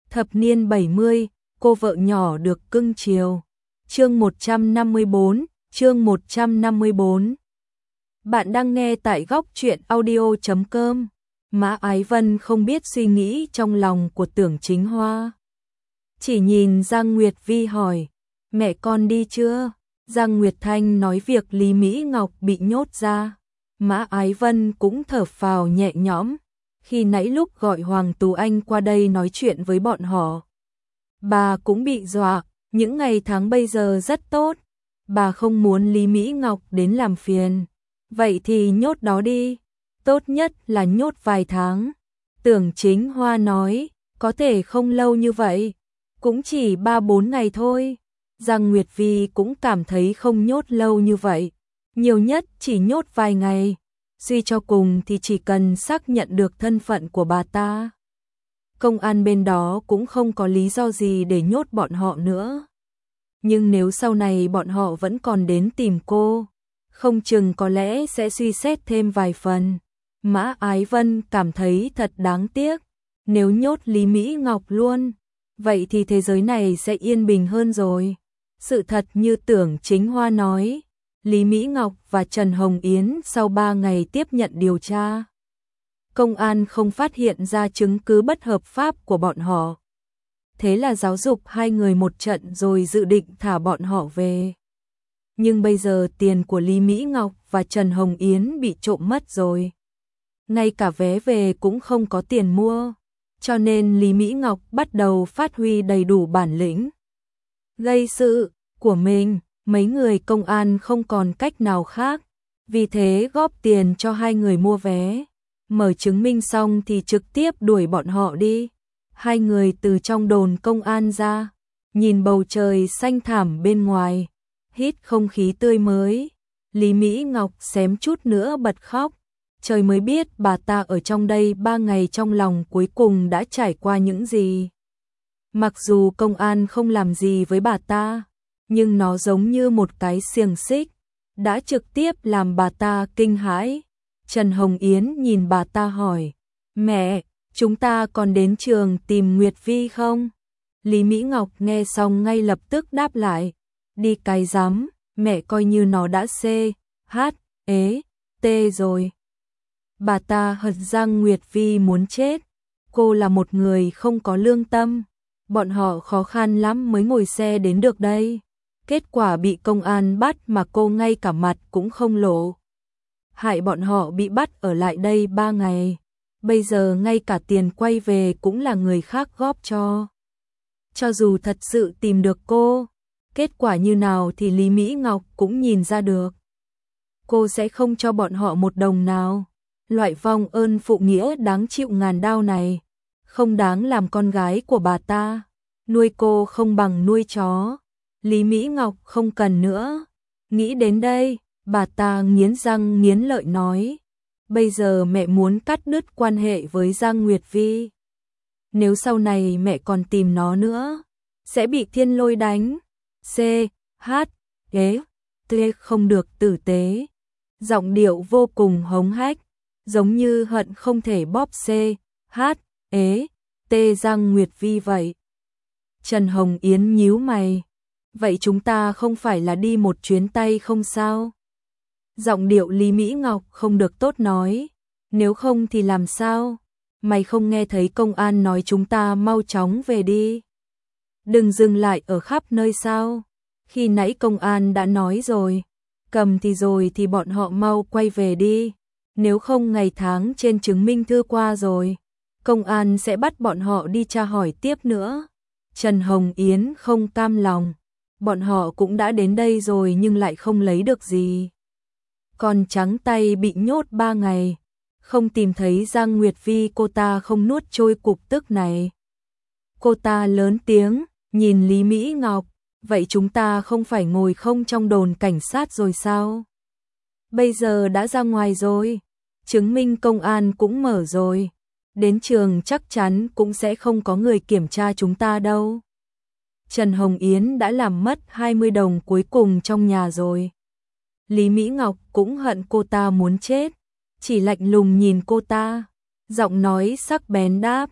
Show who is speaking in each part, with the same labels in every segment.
Speaker 1: Thập niên 70, cô vợ nhỏ được cưng chiều. Chương 154, chương 154. Bạn đang nghe tại góc truyện audio.com. Mã Ái Vân không biết suy nghĩ trong lòng của Tưởng Chính Hoa. Chỉ nhìn Giang Nguyệt Vi hỏi, mẹ con đi chưa? Giang Nguyệt Thanh nói việc Lý Mỹ Ngọc bị nhốt ra. Mã Ái Vân cũng thở phào nhẹ nhõm. Khi nãy lúc gọi Hoàng Tú Anh qua đây nói chuyện với bọn họ, bà cũng bị dọa, những ngày tháng bây giờ rất tốt. Bà không muốn Lý Mỹ Ngọc đến làm phiền. Vậy thì nhốt đó đi, tốt nhất là nhốt vài tháng. Tưởng Chính Hoa nói, có thể không lâu như vậy, cũng chỉ 3-4 ngày thôi. Giang Nguyệt Vi cũng cảm thấy không nhốt lâu như vậy, nhiều nhất chỉ nhốt vài ngày. Suy cho cùng thì chỉ cần xác nhận được thân phận của bà ta, công an bên đó cũng không có lý do gì để nhốt bọn họ nữa. Nhưng nếu sau này bọn họ vẫn còn đến tìm cô, không chừng có lẽ sẽ suy xét thêm vài phần. Mã Ái Vân cảm thấy thật đáng tiếc, nếu nhốt Lý Mỹ Ngọc luôn, vậy thì thế giới này sẽ yên bình hơn rồi. Sự thật như Tưởng Chính Hoa nói, Lý Mỹ Ngọc và Trần Hồng Yến sau 3 ngày tiếp nhận điều tra, công an không phát hiện ra chứng cứ bất hợp pháp của bọn họ. Thế là giáo dục hai người một trận rồi dự định thả bọn họ về. Nhưng bây giờ tiền của Lý Mỹ Ngọc và Trần Hồng Yến bị trộm mất rồi. Ngay cả vé về cũng không có tiền mua. Cho nên Lý Mỹ Ngọc bắt đầu phát huy đầy đủ bản lĩnh gây sự của mình. Mấy người công an không còn cách nào khác, vì thế góp tiền cho hai người mua vé. Mở chứng minh xong thì trực tiếp đuổi bọn họ đi. Hai người từ trong đồn công an ra, nhìn bầu trời xanh thẳm bên ngoài, hít không khí tươi mới. Lý Mỹ Ngọc xém chút nữa bật khóc. Trời mới biết bà ta ở trong đây 3 ngày trong lòng cuối cùng đã trải qua những gì. Mặc dù công an không làm gì với bà ta, nhưng nó giống như một cái xiềng xích, đã trực tiếp làm bà ta kinh hãi. Trần Hồng Yến nhìn bà ta hỏi, mẹ, chúng ta còn đến trường tìm Nguyệt Vi không? Lý Mỹ Ngọc nghe xong ngay lập tức đáp lại, đi cái rắm, mẹ coi như nó đã C-H-E-T rồi. Bà ta hận Giang Nguyệt Vi muốn chết, cô là một người không có lương tâm, bọn họ khó khăn lắm mới ngồi xe đến được đây. Kết quả bị công an bắt mà cô ngay cả mặt cũng không lộ. Hại bọn họ bị bắt ở lại đây 3 ngày. Bây giờ ngay cả tiền quay về cũng là người khác góp cho. Cho dù thật sự tìm được cô, kết quả như nào thì Lý Mỹ Ngọc cũng nhìn ra được. Cô sẽ không cho bọn họ một đồng nào. Loại vong ơn phụ nghĩa đáng chịu ngàn đao này, không đáng làm con gái của bà ta. Nuôi cô không bằng nuôi chó. Lý Mỹ Ngọc không cần nữa. Nghĩ đến đây, bà ta nghiến răng nghiến lợi nói, bây giờ mẹ muốn cắt đứt quan hệ với Giang Nguyệt Vi. Nếu sau này mẹ còn tìm nó nữa, sẽ bị Thiên Lôi đánh. C-H-E-T không được tử tế. Giọng điệu vô cùng hống hách, giống như hận không thể bóp C-H-E-T Giang Nguyệt Vi vậy. Trần Hồng Yến nhíu mày. Vậy chúng ta không phải là đi một chuyến tay không sao? Giọng điệu Lý Mỹ Ngọc không được tốt nói. Nếu không thì làm sao? Mày không nghe thấy công an nói chúng ta mau chóng về đi. Đừng dừng lại ở khắp nơi sao? Khi nãy công an đã nói rồi. Cầm thì rồi thì bọn họ mau quay về đi. Nếu không ngày tháng trên chứng minh thư qua rồi, công an sẽ bắt bọn họ đi tra hỏi tiếp nữa. Trần Hồng Yến không cam lòng. Bọn họ cũng đã đến đây rồi nhưng lại không lấy được gì. Còn trắng tay bị nhốt 3 ngày, không tìm thấy Giang Nguyệt Vi, cô ta không nuốt trôi cục tức này. Cô ta lớn tiếng, nhìn Lý Mỹ Ngọc, vậy chúng ta không phải ngồi không trong đồn cảnh sát rồi sao? Bây giờ đã ra ngoài rồi, chứng minh công an cũng mở rồi, đến trường chắc chắn cũng sẽ không có người kiểm tra chúng ta đâu. Trần Hồng Yến đã làm mất 20 đồng cuối cùng trong nhà rồi. Lý Mỹ Ngọc cũng hận cô ta muốn chết, chỉ lạnh lùng nhìn cô ta, giọng nói sắc bén đáp,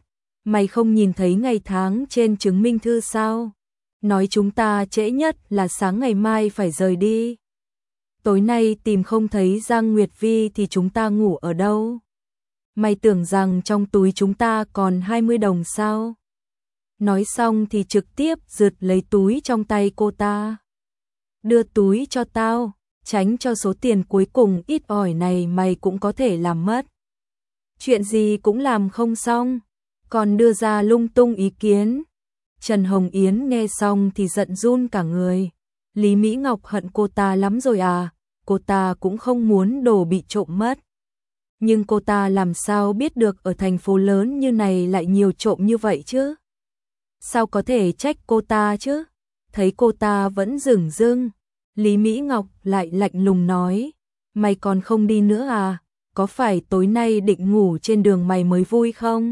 Speaker 1: Mày không nhìn thấy ngày tháng trên chứng minh thư sao? Nói chúng ta trễ nhất là sáng ngày mai phải rời đi. Tối nay tìm không thấy Giang Nguyệt Vi thì chúng ta ngủ ở đâu? Mày tưởng rằng trong túi chúng ta còn 20 đồng sao? Nói xong thì trực tiếp rượt lấy túi trong tay cô ta. Đưa túi cho tao, tránh cho số tiền cuối cùng ít ỏi này mày cũng có thể làm mất. Chuyện gì cũng làm không xong, còn đưa ra lung tung ý kiến. Trần Hồng Yến nghe xong thì giận run cả người. Lý Mỹ Ngọc hận cô ta lắm rồi à, cô ta cũng không muốn đồ bị trộm mất. Nhưng cô ta làm sao biết được ở thành phố lớn như này lại nhiều trộm như vậy chứ? Sao có thể trách cô ta chứ? Thấy cô ta vẫn dửng dưng, Lý Mỹ Ngọc lại lạnh lùng nói, mày còn không đi nữa à? Có phải tối nay định ngủ trên đường mày mới vui không?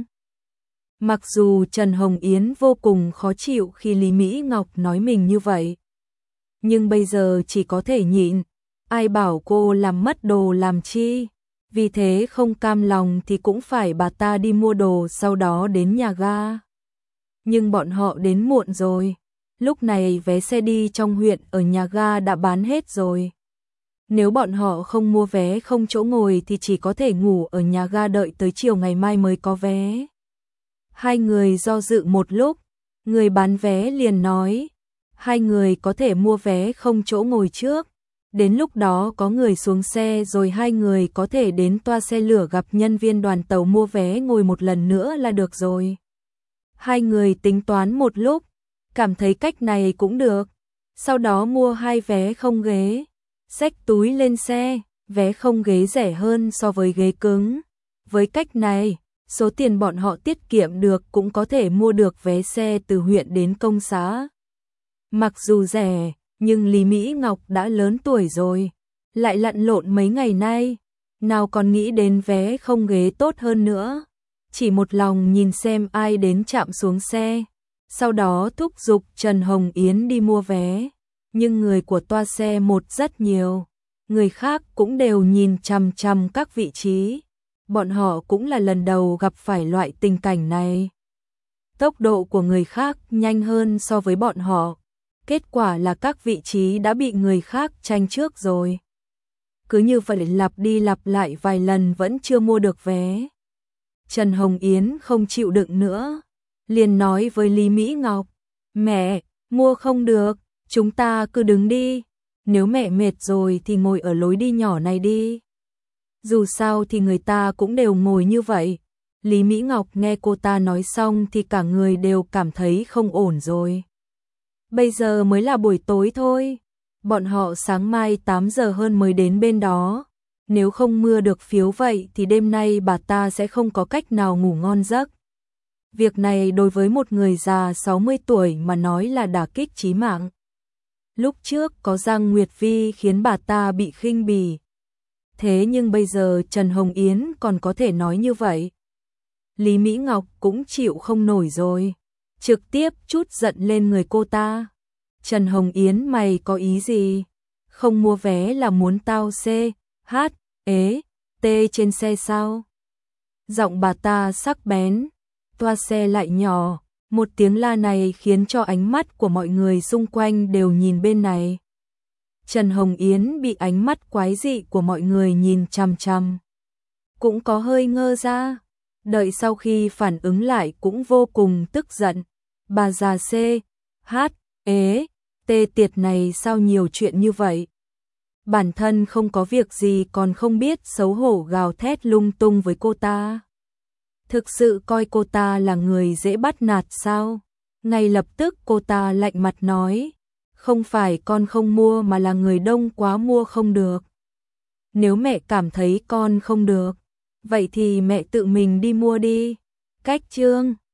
Speaker 1: Mặc dù Trần Hồng Yến vô cùng khó chịu khi Lý Mỹ Ngọc nói mình như vậy, nhưng bây giờ chỉ có thể nhịn, ai bảo cô làm mất đồ làm chi, vì thế không cam lòng thì cũng phải bà ta đi mua đồ sau đó đến nhà ga. Nhưng bọn họ đến muộn rồi, lúc này vé xe đi trong huyện ở nhà ga đã bán hết rồi. Nếu bọn họ không mua vé không chỗ ngồi thì chỉ có thể ngủ ở nhà ga đợi tới chiều ngày mai mới có vé. Hai người do dự một lúc, người bán vé liền nói, hai người có thể mua vé không chỗ ngồi trước. Đến lúc đó có người xuống xe rồi hai người có thể đến toa xe lửa gặp nhân viên đoàn tàu mua vé ngồi một lần nữa là được rồi. Hai người tính toán một lúc, cảm thấy cách này cũng được. Sau đó mua hai vé không ghế, xách túi lên xe, vé không ghế rẻ hơn so với ghế cứng. Với cách này, số tiền bọn họ tiết kiệm được cũng có thể mua được vé xe từ huyện đến công xã. Mặc dù rẻ, nhưng Lý Mỹ Ngọc đã lớn tuổi rồi, lại lặn lộn mấy ngày nay, nào còn nghĩ đến vé không ghế tốt hơn nữa. Chỉ một lòng nhìn xem ai đến chạm xuống xe, sau đó thúc giục Trần Hồng Yến đi mua vé. Nhưng người của toa xe một rất nhiều, người khác cũng đều nhìn chằm chằm các vị trí. Bọn họ cũng là lần đầu gặp phải loại tình cảnh này. Tốc độ của người khác nhanh hơn so với bọn họ. Kết quả là các vị trí đã bị người khác tranh trước rồi. Cứ như vậy lặp đi lặp lại vài lần vẫn chưa mua được vé. Trần Hồng Yến không chịu đựng nữa, liền nói với Lý Mỹ Ngọc, mẹ, mua không được, chúng ta cứ đứng đi. Nếu mẹ mệt rồi thì ngồi ở lối đi nhỏ này đi. Dù sao thì người ta cũng đều ngồi như vậy. Lý Mỹ Ngọc nghe cô ta nói xong thì cả người đều cảm thấy không ổn rồi. Bây giờ mới là buổi tối thôi. Bọn họ sáng mai 8 giờ hơn mới đến bên đó. Nếu không mua được phiếu vậy thì đêm nay bà ta sẽ không có cách nào ngủ ngon giấc. Việc này đối với một người già 60 tuổi mà nói là đả kích chí mạng. Lúc trước có Giang Nguyệt Vi khiến bà ta bị khinh bỉ. Thế nhưng bây giờ Trần Hồng Yến còn có thể nói như vậy. Lý Mỹ Ngọc cũng chịu không nổi rồi, trực tiếp trút giận lên người cô ta. Trần Hồng Yến mày có ý gì? Không mua vé là muốn tao T trên xe sao? Giọng bà ta sắc bén, toa xe lại nhỏ, một tiếng la này khiến cho ánh mắt của mọi người xung quanh đều nhìn bên này. Trần Hồng Yến bị ánh mắt quái dị của mọi người nhìn chằm chằm, cũng có hơi ngơ ra, đợi sau khi phản ứng lại cũng vô cùng tức giận. Bà già tiệt này sao nhiều chuyện như vậy? Bản thân không có việc gì còn không biết xấu hổ gào thét lung tung với cô ta. Thực sự coi cô ta là người dễ bắt nạt sao? Ngay lập tức cô ta lạnh mặt nói, không phải con không mua mà là người đông quá mua không được. Nếu mẹ cảm thấy con không được, vậy thì mẹ tự mình đi mua đi. Cách chương